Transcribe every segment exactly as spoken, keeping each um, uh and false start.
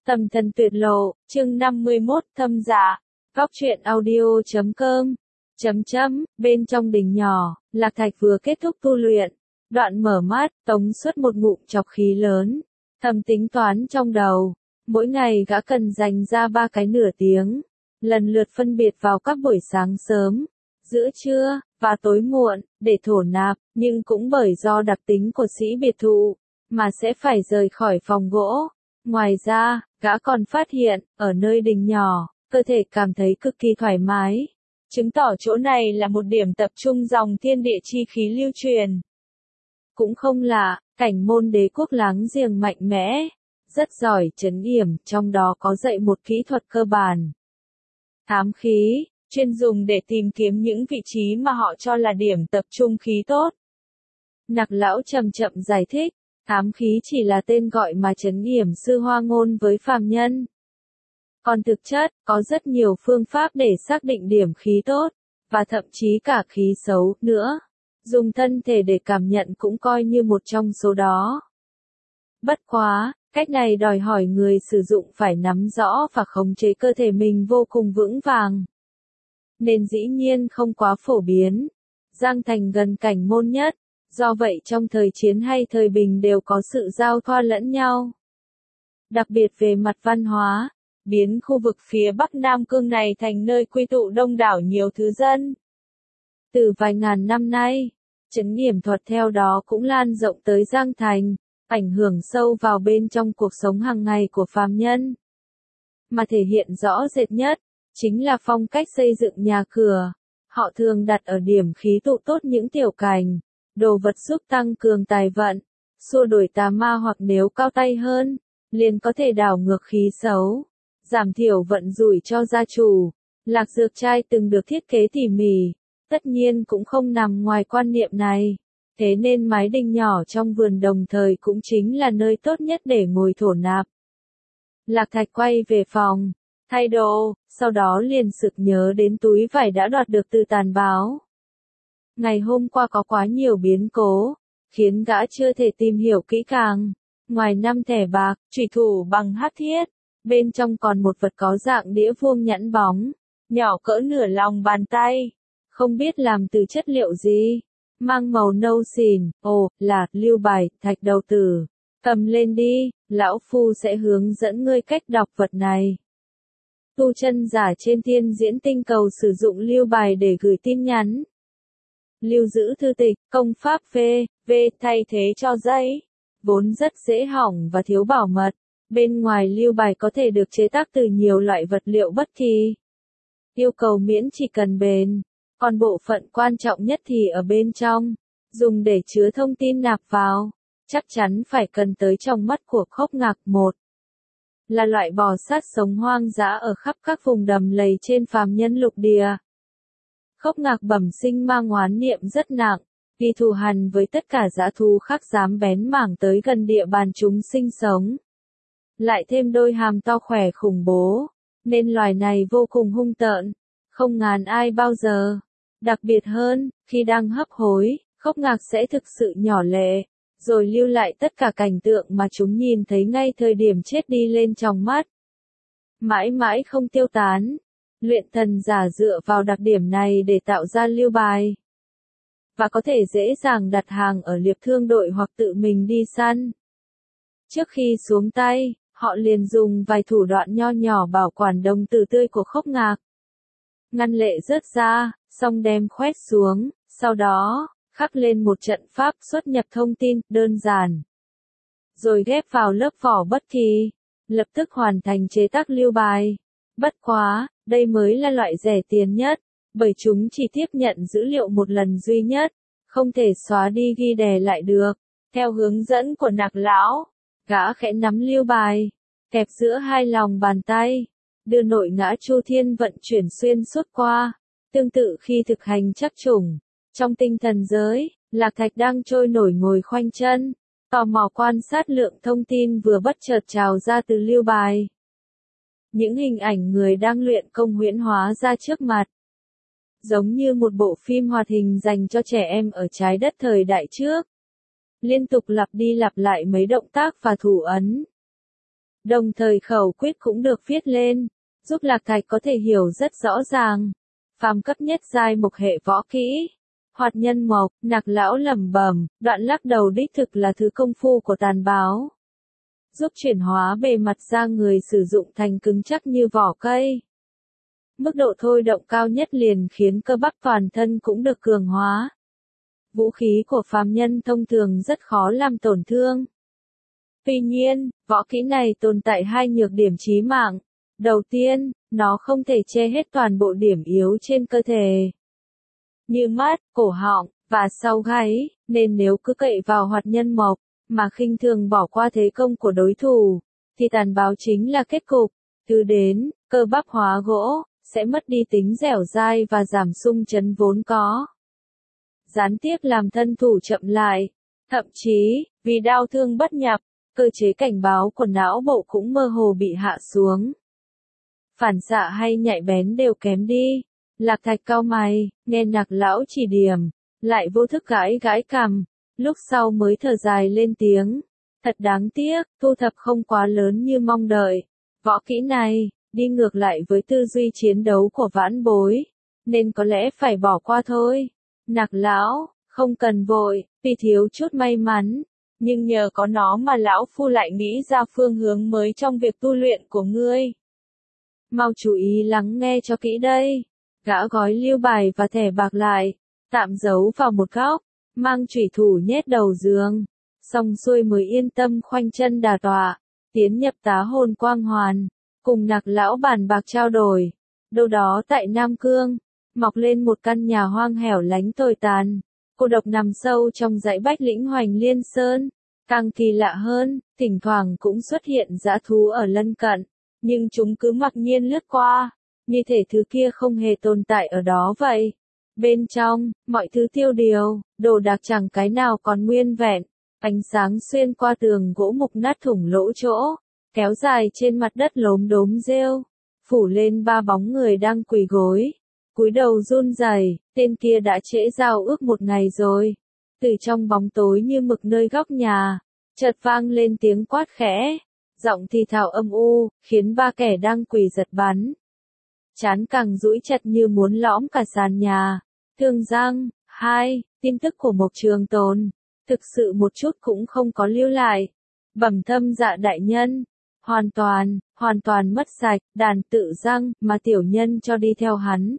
Tầm thần tuyệt lộ, chương năm mươi mốt, thâm dạ. Góc truyện audio chấm com. Chấm chấm, bên trong đình nhỏ, Lạc Thạch vừa kết thúc tu luyện. Đoạn mở mắt, tống xuất một ngụm chọc khí lớn. Thầm tính toán trong đầu. Mỗi ngày gã cần dành ra ba cái nửa tiếng. Lần lượt phân biệt vào các buổi sáng sớm, giữa trưa, và tối muộn, để thổ nạp. Nhưng cũng bởi do đặc tính của sĩ biệt thự, mà sẽ phải rời khỏi phòng gỗ. Ngoài ra, gã còn phát hiện, ở nơi đình nhỏ, cơ thể cảm thấy cực kỳ thoải mái. Chứng tỏ chỗ này là một điểm tập trung dòng thiên địa chi khí lưu truyền. Cũng không lạ, cảnh môn đế quốc láng giềng mạnh mẽ, rất giỏi trấn yểm, trong đó có dạy một kỹ thuật cơ bản. Thám khí, chuyên dùng để tìm kiếm những vị trí mà họ cho là điểm tập trung khí tốt. Nặc lão chậm chậm giải thích. Thám khí chỉ là tên gọi mà trấn yểm sư Hoa ngôn với phàm nhân. Còn thực chất, có rất nhiều phương pháp để xác định điểm khí tốt, và thậm chí cả khí xấu nữa. Dùng thân thể để cảm nhận cũng coi như một trong số đó. Bất quá, cách này đòi hỏi người sử dụng phải nắm rõ và khống chế cơ thể mình vô cùng vững vàng. Nên dĩ nhiên không quá phổ biến. Giang Thành gần cảnh môn nhất. Do vậy trong thời chiến hay thời bình đều có sự giao thoa lẫn nhau. Đặc biệt về mặt văn hóa, biến khu vực phía Bắc Nam Cương này thành nơi quy tụ đông đảo nhiều thứ dân. Từ vài ngàn năm nay, trấn yểm thuật theo đó cũng lan rộng tới Giang Thành, ảnh hưởng sâu vào bên trong cuộc sống hàng ngày của phàm nhân. Mà thể hiện rõ rệt nhất, chính là phong cách xây dựng nhà cửa. Họ thường đặt ở điểm khí tụ tốt những tiểu cảnh. Đồ vật giúp tăng cường tài vận, xua đuổi tà ma hoặc nếu cao tay hơn, liền có thể đảo ngược khí xấu, giảm thiểu vận rủi cho gia chủ. Lạc dược trai từng được thiết kế tỉ mỉ, tất nhiên cũng không nằm ngoài quan niệm này. Thế nên mái đình nhỏ trong vườn đồng thời cũng chính là nơi tốt nhất để ngồi thổ nạp. Lạc Thạch quay về phòng, thay đồ, sau đó liền sực nhớ đến túi vải đã đoạt được từ tàn báo. Ngày hôm qua có quá nhiều biến cố, khiến gã chưa thể tìm hiểu kỹ càng. Ngoài năm thẻ bạc, chủy thủ bằng hắc thiết, bên trong còn một vật có dạng đĩa vuông nhẵn bóng, nhỏ cỡ nửa lòng bàn tay, không biết làm từ chất liệu gì, mang màu nâu xỉn. Ồ, là lưu bài, thạch đầu tử. Cầm lên đi, lão phu sẽ hướng dẫn ngươi cách đọc vật này. Tu chân giả trên thiên diễn tinh cầu sử dụng lưu bài để gửi tin nhắn. Lưu giữ thư tịch, công pháp V, V thay thế cho giấy, vốn rất dễ hỏng và thiếu bảo mật. Bên ngoài lưu bài có thể được chế tác từ nhiều loại vật liệu bất kỳ. Yêu cầu miễn chỉ cần bền, còn bộ phận quan trọng nhất thì ở bên trong, dùng để chứa thông tin nạp vào. Chắc chắn phải cần tới trong mắt của Khốc Ngạc. Một là loại bò sát sống hoang dã ở khắp các vùng đầm lầy trên phàm nhân lục địa. Khốc Ngạc bẩm sinh mang oán niệm rất nặng, vì thù hằn với tất cả dã thú khác dám bén mảng tới gần địa bàn chúng sinh sống. Lại thêm đôi hàm to khỏe khủng bố, nên loài này vô cùng hung tợn, không ngàn ai bao giờ. Đặc biệt hơn, khi đang hấp hối, Khốc Ngạc sẽ thực sự nhỏ lệ, rồi lưu lại tất cả cảnh tượng mà chúng nhìn thấy ngay thời điểm chết đi lên trong mắt. Mãi mãi không tiêu tán. Luyện thần giả dựa vào đặc điểm này để tạo ra lưu bài. Và có thể dễ dàng đặt hàng ở liệp thương đội hoặc tự mình đi săn. Trước khi xuống tay, họ liền dùng vài thủ đoạn nho nhỏ bảo quản đồng tử tươi của Khốc Ngạc. Ngăn lệ rớt ra, xong đem khoét xuống, sau đó, khắc lên một trận pháp xuất nhập thông tin, đơn giản. Rồi ghép vào lớp vỏ bất kỳ, lập tức hoàn thành chế tác lưu bài. Bất quá, đây mới là loại rẻ tiền nhất, bởi chúng chỉ tiếp nhận dữ liệu một lần duy nhất, không thể xóa đi ghi đè lại được. Theo hướng dẫn của Nặc lão, gã khẽ nắm lưu bài, kẹp giữa hai lòng bàn tay, đưa nội ngã chu thiên vận chuyển xuyên suốt qua, tương tự khi thực hành chắc chủng. Trong tinh thần giới, Lạc Thạch đang trôi nổi ngồi khoanh chân, tò mò quan sát lượng thông tin vừa bất chợt trào ra từ lưu bài. Những hình ảnh người đang luyện công huyễn hóa ra trước mặt. Giống như một bộ phim hoạt hình dành cho trẻ em ở trái đất thời đại trước. Liên tục lặp đi lặp lại mấy động tác và thủ ấn. Đồng thời khẩu quyết cũng được viết lên, giúp Lạc Thạch có thể hiểu rất rõ ràng. Phàm cấp nhất giai mộc hệ võ kỹ. Hoạt nhân mộc, Nặc lão lẩm bẩm, đoạn lắc đầu đích thực là thứ công phu của tàn báo. Giúp chuyển hóa bề mặt da người sử dụng thành cứng chắc như vỏ cây. Mức độ thôi động cao nhất liền khiến cơ bắp toàn thân cũng được cường hóa. Vũ khí của phàm nhân thông thường rất khó làm tổn thương. Tuy nhiên, võ kỹ này tồn tại hai nhược điểm chí mạng. Đầu tiên, nó không thể che hết toàn bộ điểm yếu trên cơ thể. Như mắt, cổ họng, và sau gáy, nên nếu cứ cậy vào hoạt nhân mộc, mà khinh thường bỏ qua thế công của đối thủ, thì tàn báo chính là kết cục. Từ đến, cơ bắp hóa gỗ, sẽ mất đi tính dẻo dai và giảm xung chấn vốn có. Gián tiếp làm thân thủ chậm lại, thậm chí, vì đau thương bất nhập, cơ chế cảnh báo của não bộ cũng mơ hồ bị hạ xuống. Phản xạ hay nhạy bén đều kém đi. Lạc Thạch cau mày, nghe Nặc lão chỉ điểm, lại vô thức gãi gãi cằm, lúc sau mới thở dài lên tiếng. Thật đáng tiếc, thu thập không quá lớn như mong đợi. Võ kỹ này, đi ngược lại với tư duy chiến đấu của vãn bối, nên có lẽ phải bỏ qua thôi. Nặc lão, không cần vội, vì thiếu chút may mắn, nhưng nhờ có nó mà lão phu lại nghĩ ra phương hướng mới trong việc tu luyện của ngươi. Mau chú ý lắng nghe cho kỹ đây. Gã gói lưu bài và thẻ bạc lại, tạm giấu vào một góc, mang chủy thủ nhét đầu giường, xong xuôi mới yên tâm khoanh chân đả tọa, tiến nhập tá hồn quang hoàn, cùng Nặc lão bàn bạc trao đổi. Đâu đó tại Nam Cương, mọc lên một căn nhà hoang hẻo lánh tồi tàn, cô độc nằm sâu trong dãy bách lĩnh Hoành Liên Sơn. Càng kỳ lạ hơn, thỉnh thoảng cũng xuất hiện dã thú ở lân cận, nhưng chúng cứ mặc nhiên lướt qua, như thể thứ kia không hề tồn tại ở đó vậy. Bên trong, mọi thứ tiêu điều, đồ đạc chẳng cái nào còn nguyên vẹn, ánh sáng xuyên qua tường gỗ mục nát thủng lỗ chỗ, kéo dài trên mặt đất lốm đốm rêu, phủ lên ba bóng người đang quỳ gối, cúi đầu run rẩy. Tên kia đã trễ giao ước một ngày rồi. Từ trong bóng tối như mực nơi góc nhà, chợt vang lên tiếng quát khẽ, giọng thì thào âm u, khiến ba kẻ đang quỳ giật bắn. Chán càng duỗi chặt như muốn lõm cả sàn nhà. Thương Giang, hai, tin tức của Mộc Trường Tồn, thực sự một chút cũng không có lưu lại. Bẩm thâm dạ đại nhân, hoàn toàn, hoàn toàn mất sạch, đàn tự Giang mà tiểu nhân cho đi theo hắn.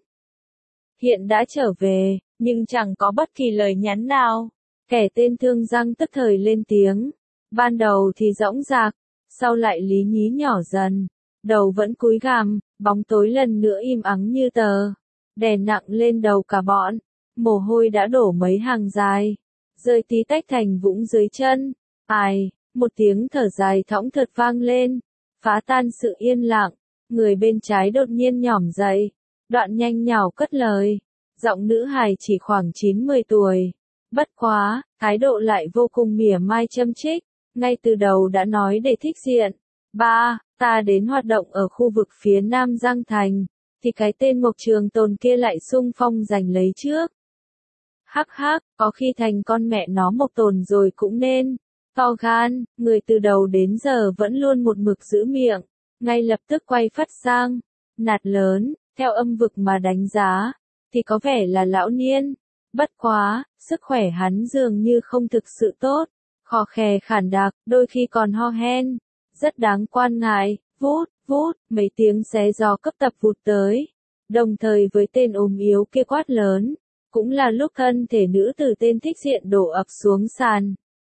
Hiện đã trở về, nhưng chẳng có bất kỳ lời nhắn nào. Kẻ tên Thương Giang tức thời lên tiếng. Ban đầu thì dõng dạc, sau lại lý nhí nhỏ dần. Đầu vẫn cúi gằm, bóng tối lần nữa im ắng như tờ. Đè nặng lên đầu cả bọn. Mồ hôi đã đổ mấy hàng dài. Rơi tí tách thành vũng dưới chân. Ai, một tiếng thở dài thõng thật vang lên. Phá tan sự yên lặng. Người bên trái đột nhiên nhỏm dậy. Đoạn nhanh nhảu cất lời. Giọng nữ hài chỉ khoảng chín mười tuổi. Bất quá, thái độ lại vô cùng mỉa mai châm chích. Ngay từ đầu đã nói để thích diện. Ba, ta đến hoạt động ở khu vực phía Nam Giang Thành, thì cái tên Mộc Trường Tồn kia lại xung phong giành lấy trước. Hắc hắc, có khi thành con mẹ nó Mộc Tồn rồi cũng nên. To gan, người từ đầu đến giờ vẫn luôn một mực giữ miệng, ngay lập tức quay phát sang. Nạt lớn, theo âm vực mà đánh giá, thì có vẻ là lão niên. Bất quá, sức khỏe hắn dường như không thực sự tốt. Khò khè khản đặc, đôi khi còn ho hen. Rất đáng quan ngại, vút, vút, mấy tiếng xé gió cấp tập vụt tới. Đồng thời với tên ốm yếu kia quát lớn, cũng là lúc thân thể nữ tử tên thích diện đổ ập xuống sàn.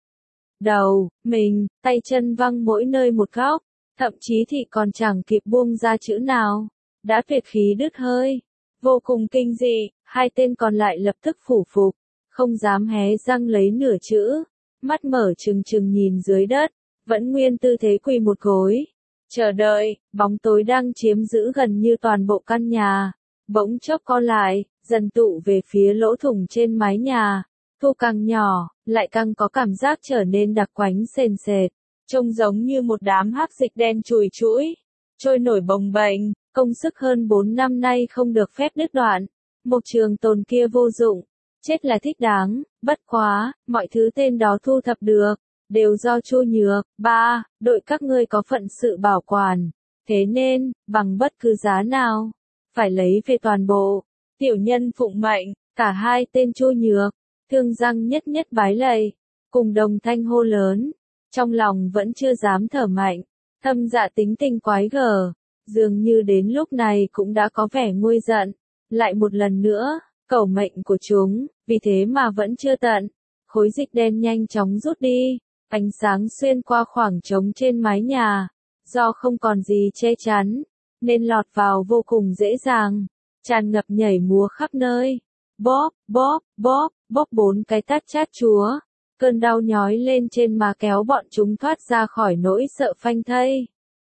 Đầu, mình, tay chân văng mỗi nơi một góc, thậm chí thì còn chẳng kịp buông ra chữ nào, đã tuyệt khí đứt hơi. Vô cùng kinh dị, hai tên còn lại lập tức phủ phục, không dám hé răng lấy nửa chữ, mắt mở trừng trừng nhìn dưới đất, vẫn nguyên tư thế quỳ một gối. Chờ đợi, bóng tối đang chiếm giữ gần như toàn bộ căn nhà, bỗng chốc co lại, dần tụ về phía lỗ thủng trên mái nhà. Thu càng nhỏ, lại càng có cảm giác trở nên đặc quánh sền sệt, trông giống như một đám hắc dịch đen chùi chũi, trôi nổi bồng bềnh, công sức hơn bốn năm nay không được phép đứt đoạn. Mộc Trường Tồn kia vô dụng, chết là thích đáng, bất quá, mọi thứ tên đó thu thập được, đều do Chu Nhược, ba, đội các ngươi có phận sự bảo quản, thế nên, bằng bất cứ giá nào, phải lấy về toàn bộ. Tiểu nhân phụng mệnh, cả hai tên Chu Nhược, Thương Giang nhất nhất bái lạy, cùng đồng thanh hô lớn, trong lòng vẫn chưa dám thở mạnh. Thâm Dạ tính tình quái gở, dường như đến lúc này cũng đã có vẻ nguôi giận, lại một lần nữa, cầu mệnh của chúng, vì thế mà vẫn chưa tận. Khối dịch đen nhanh chóng rút đi, ánh sáng xuyên qua khoảng trống trên mái nhà, do không còn gì che chắn, nên lọt vào vô cùng dễ dàng, tràn ngập nhảy múa khắp nơi. Bóp, bóp, bóp, bóp bốn cái tát chát chúa, cơn đau nhói lên trên má kéo bọn chúng thoát ra khỏi nỗi sợ phanh thây.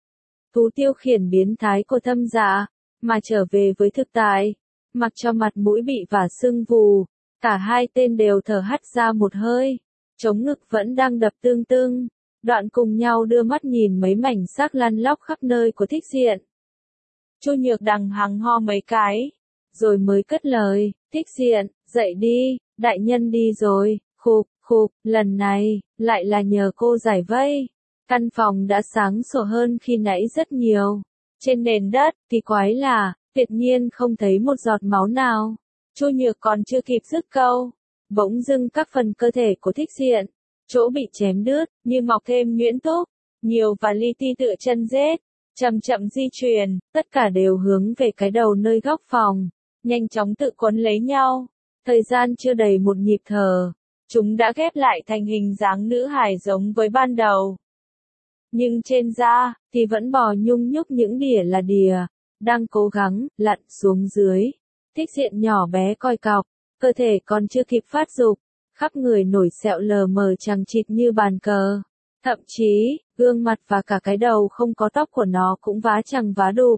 Thú tiêu khiển biến thái của Thâm Dạ, mà trở về với thực tại, mặc cho mặt mũi bị vả sưng vù, cả hai tên đều thở hắt ra một hơi, trống ngực vẫn đang đập tương tương, đoạn cùng nhau đưa mắt nhìn mấy mảnh xác lăn lóc khắp nơi của Thích Diện. Chu Nhược đằng hằng ho mấy cái, rồi mới cất lời, Thích Diện, dậy đi, đại nhân đi rồi, khục, khục, lần này, lại là nhờ cô giải vây. Căn phòng đã sáng sủa hơn khi nãy rất nhiều. Trên nền đất, thì quái là, tuyệt nhiên không thấy một giọt máu nào. Chu Nhược còn chưa kịp dứt câu, bỗng dưng các phần cơ thể của Thích Diện, chỗ bị chém đứt, như mọc thêm nhuyễn túc, nhiều và li ti tựa chân rết, chậm chậm di chuyển, tất cả đều hướng về cái đầu nơi góc phòng, nhanh chóng tự quấn lấy nhau. Thời gian chưa đầy một nhịp thở, chúng đã ghép lại thành hình dáng nữ hài giống với ban đầu. Nhưng trên da, thì vẫn bò nhung nhúc những đỉa là đỉa, đang cố gắng, lặn xuống dưới. Thích Diện nhỏ bé coi cọc, cơ thể còn chưa kịp phát dục, khắp người nổi sẹo lờ mờ chằng chịt như bàn cờ. Thậm chí, gương mặt và cả cái đầu không có tóc của nó cũng vá chằng vá đụp.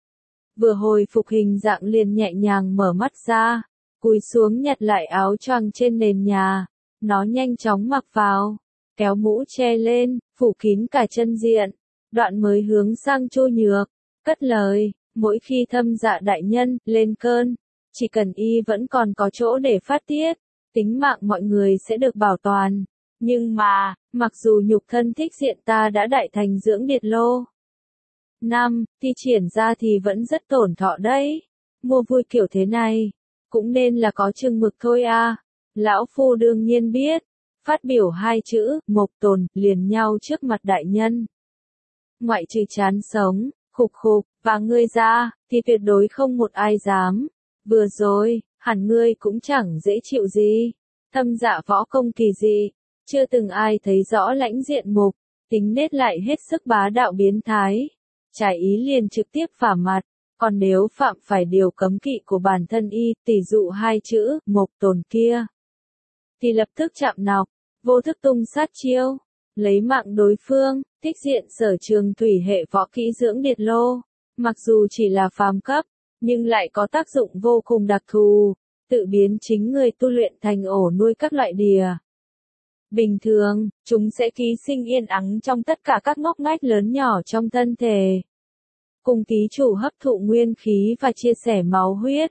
Vừa hồi phục hình dạng liền nhẹ nhàng mở mắt ra, cúi xuống nhặt lại áo choàng trên nền nhà, nó nhanh chóng mặc vào, kéo mũ che lên, phủ kín cả chân diện, đoạn mới hướng sang Chu Nhược, cất lời, mỗi khi Thâm Dạ đại nhân lên cơn, chỉ cần y vẫn còn có chỗ để phát tiết, tính mạng mọi người sẽ được bảo toàn. Nhưng mà, mặc dù nhục thân Thích Diện ta đã đại thành dưỡng điệt lô năm, thì triển ra thì vẫn rất tổn thọ đấy. Mua vui kiểu thế này, cũng nên là có chừng mực thôi à. Lão Phu đương nhiên biết, phát biểu hai chữ, mộc tồn, liền nhau trước mặt đại nhân. Ngoại trừ chán sống, khục khục, và ngươi ra, thì tuyệt đối không một ai dám. Vừa rồi, hẳn ngươi cũng chẳng dễ chịu gì. Thâm Dạ võ công kỳ dị, chưa từng ai thấy rõ lãnh diện mục, tính nết lại hết sức bá đạo biến thái. Trái ý liền trực tiếp phả mặt, còn nếu phạm phải điều cấm kỵ của bản thân y, tỷ dụ hai chữ, mộc tồn kia, thì lập tức chạm nọc, vô thức tung sát chiêu, lấy mạng đối phương. Thích Diện sở trường thủy hệ võ kỹ dưỡng điệt lô, mặc dù chỉ là phàm cấp, nhưng lại có tác dụng vô cùng đặc thù, tự biến chính người tu luyện thành ổ nuôi các loại đỉa. Bình thường, chúng sẽ ký sinh yên ắng trong tất cả các ngóc ngách lớn nhỏ trong thân thể, cùng ký chủ hấp thụ nguyên khí và chia sẻ máu huyết.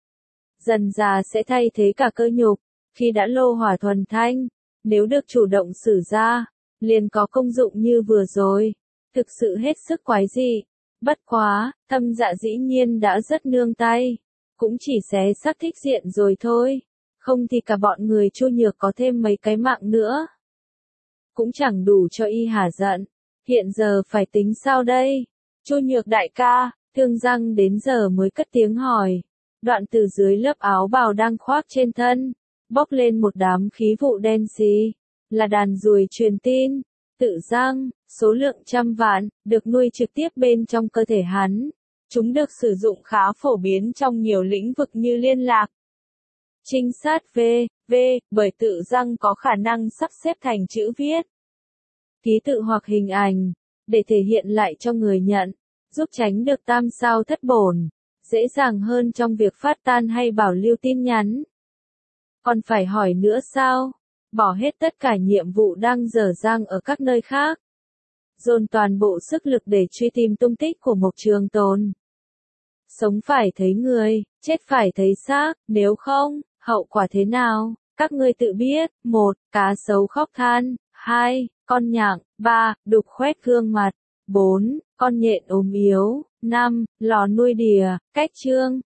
Dần dà sẽ thay thế cả cơ nhục, khi đã lô hỏa thuần thanh, nếu được chủ động sử ra, liền có công dụng như vừa rồi, thực sự hết sức quái dị. Bất quá, Thâm Dạ dĩ nhiên đã rất nương tay, cũng chỉ xé xác Thích Diện rồi thôi, không thì cả bọn người Chu Nhược có thêm mấy cái mạng nữa, cũng chẳng đủ cho y hả giận. Hiện giờ phải tính sao đây? Chu Nhược đại ca, Thương Giang đến giờ mới cất tiếng hỏi, đoạn từ dưới lớp áo bào đang khoác trên thân, bốc lên một đám khí vụ đen xì, là đàn ruồi truyền tin. Tự Giang, số lượng trăm vạn, được nuôi trực tiếp bên trong cơ thể hắn. Chúng được sử dụng khá phổ biến trong nhiều lĩnh vực như liên lạc, trinh sát v, v, bởi tự Giang có khả năng sắp xếp thành chữ viết, ký tự hoặc hình ảnh, để thể hiện lại cho người nhận, giúp tránh được tam sao thất bổn, dễ dàng hơn trong việc phát tan hay bảo lưu tin nhắn. Còn phải hỏi nữa sao? Bỏ hết tất cả nhiệm vụ đang dở dang ở các nơi khác, dồn toàn bộ sức lực để truy tìm tung tích của Mộc Trường Tồn. Sống phải thấy người, chết phải thấy xác, nếu không, hậu quả thế nào, các ngươi tự biết. Một, cá sấu khóc than. Hai, Con nhặng. ba. Đục khoét gương mặt. bốn. Con nhện ốm yếu. năm. Lò nuôi đìa. Cách chương